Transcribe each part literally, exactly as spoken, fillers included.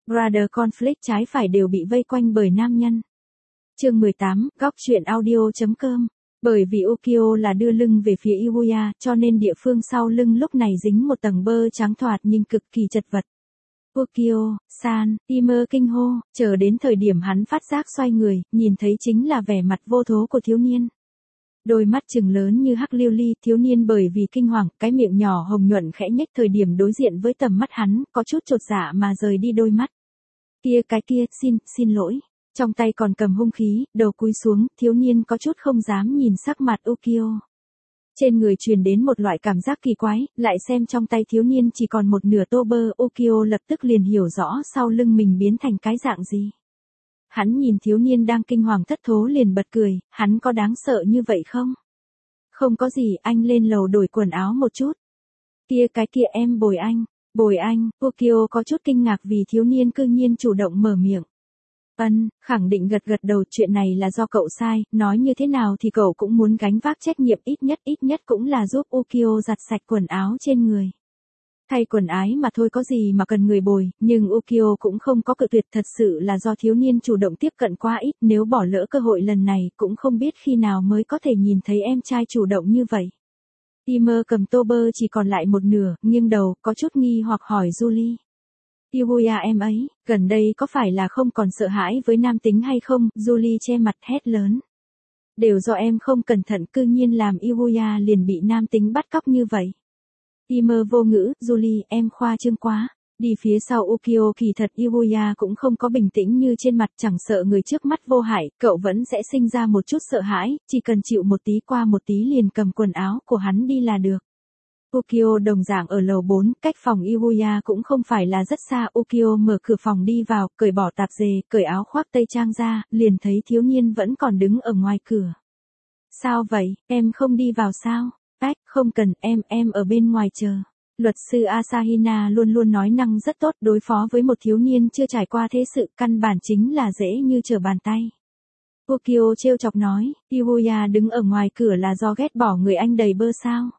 Brother conflict trái phải đều bị vây quanh bởi nam nhân. Chương mười tám, góc truyện audio.com. Bởi vì Ukyo là đưa lưng về phía Iwuya, cho nên địa phương sau lưng lúc này dính một tầng bơ trắng thoạt nhưng cực kỳ chật vật. Ukyo, san, Timer kinh hô, chờ đến thời điểm hắn phát giác xoay người, nhìn thấy chính là vẻ mặt vô thố của thiếu niên. Đôi mắt trừng lớn như hắc liêu ly, thiếu niên bởi vì kinh hoàng, cái miệng nhỏ hồng nhuận khẽ nhếch thời điểm đối diện với tầm mắt hắn, có chút chột dạ mà rời đi đôi mắt. Kia cái kia, xin, xin lỗi. Trong tay còn cầm hung khí, đầu cúi xuống, thiếu niên có chút không dám nhìn sắc mặt Ukyo. Trên người truyền đến một loại cảm giác kỳ quái, lại xem trong tay thiếu niên chỉ còn một nửa tô bơ, Ukyo lập tức liền hiểu rõ sau lưng mình biến thành cái dạng gì. Hắn nhìn thiếu niên đang kinh hoàng thất thố liền bật cười, hắn có đáng sợ như vậy không? Không có gì, anh lên lầu đổi quần áo một chút. Kia cái kia em bồi anh, bồi anh, Ukyo có chút kinh ngạc vì thiếu niên cư nhiên chủ động mở miệng. Ân, khẳng định gật gật đầu, chuyện này là do cậu sai, nói như thế nào thì cậu cũng muốn gánh vác trách nhiệm, ít nhất ít nhất cũng là giúp Ukyo giặt sạch quần áo trên người. Thay quần ái mà thôi có gì mà cần người bồi, nhưng Ukyo cũng không có cự tuyệt, thật sự là do thiếu niên chủ động tiếp cận quá ít, nếu bỏ lỡ cơ hội lần này cũng không biết khi nào mới có thể nhìn thấy em trai chủ động như vậy. Timer cầm tô bơ chỉ còn lại một nửa, nghiêng đầu, có chút nghi hoặc hỏi Julie. Iwuya em ấy, gần đây có phải là không còn sợ hãi với nam tính hay không? Julie che mặt hét lớn. Đều do em không cẩn thận cư nhiên làm Iwuya liền bị nam tính bắt cóc như vậy. Timer vô ngữ, Julie, em khoa trương quá. Đi phía sau Ukyo, kỳ thật Iwuya cũng không có bình tĩnh như trên mặt, chẳng sợ người trước mắt vô hại, cậu vẫn sẽ sinh ra một chút sợ hãi, chỉ cần chịu một tí qua một tí liền cầm quần áo của hắn đi là được. Ukyo đồng dạng ở lầu bốn, cách phòng Iwuya cũng không phải là rất xa, Ukyo mở cửa phòng đi vào, cởi bỏ tạp dề, cởi áo khoác tây trang ra, liền thấy thiếu niên vẫn còn đứng ở ngoài cửa. Sao vậy, em không đi vào sao? Ách, không cần, em, em ở bên ngoài chờ. Luật sư Asahina luôn luôn nói năng rất tốt, đối phó với một thiếu niên chưa trải qua thế sự, căn bản chính là dễ như trở bàn tay. Ukyo trêu chọc nói, Iwuya đứng ở ngoài cửa là do ghét bỏ người anh đầy bơ sao?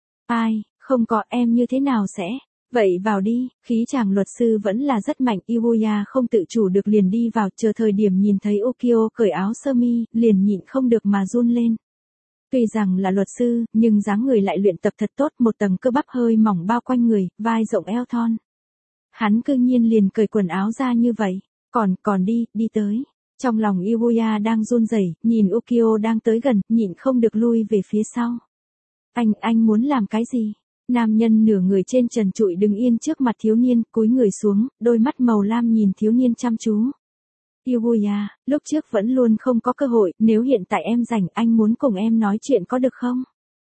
Ai, không có, em như thế nào sẽ? Vậy vào đi, khí chàng luật sư vẫn là rất mạnh, Iwuya không tự chủ được liền đi vào, chờ thời điểm nhìn thấy Ukyo cởi áo sơ mi, liền nhịn không được mà run lên. Tuy rằng là luật sư, nhưng dáng người lại luyện tập thật tốt, một tầng cơ bắp hơi mỏng bao quanh người, vai rộng eo thon. Hắn cư nhiên liền cởi quần áo ra như vậy, còn, còn đi, đi tới. Trong lòng Iwuya đang run rẩy, nhìn Ukyo đang tới gần, nhịn không được lui về phía sau. Anh, anh muốn làm cái gì? Nam nhân nửa người trên trần trụi đứng yên trước mặt thiếu niên, cúi người xuống, đôi mắt màu lam nhìn thiếu niên chăm chú. Iwuya, lúc trước vẫn luôn không có cơ hội, nếu hiện tại em rảnh, anh muốn cùng em nói chuyện có được không?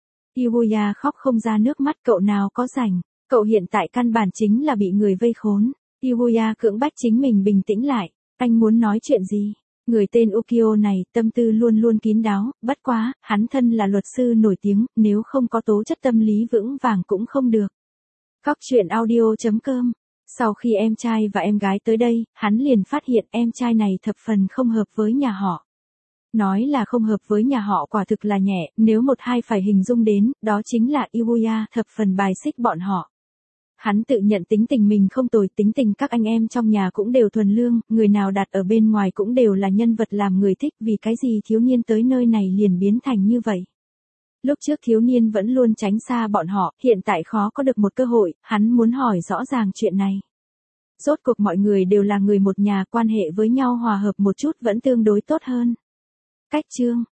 Iwuya khóc không ra nước mắt, cậu nào có rảnh, cậu hiện tại căn bản chính là bị người vây khốn. Iwuya cưỡng bách chính mình bình tĩnh lại, anh muốn nói chuyện gì? Người tên Ukyo này, tâm tư luôn luôn kín đáo, bất quá, hắn thân là luật sư nổi tiếng, nếu không có tố chất tâm lý vững vàng cũng không được. Góc truyện audio.com. Sau khi em trai và em gái tới đây, hắn liền phát hiện em trai này thập phần không hợp với nhà họ. Nói là không hợp với nhà họ quả thực là nhẹ, nếu một hai phải hình dung đến, đó chính là Iwuya thập phần bài xích bọn họ. Hắn tự nhận tính tình mình không tồi, tính tình các anh em trong nhà cũng đều thuần lương, người nào đặt ở bên ngoài cũng đều là nhân vật làm người thích, vì cái gì thiếu niên tới nơi này liền biến thành như vậy. Lúc trước thiếu niên vẫn luôn tránh xa bọn họ, hiện tại khó có được một cơ hội, hắn muốn hỏi rõ ràng chuyện này. Rốt cuộc mọi người đều là người một nhà, quan hệ với nhau hòa hợp một chút vẫn tương đối tốt hơn. Cách chương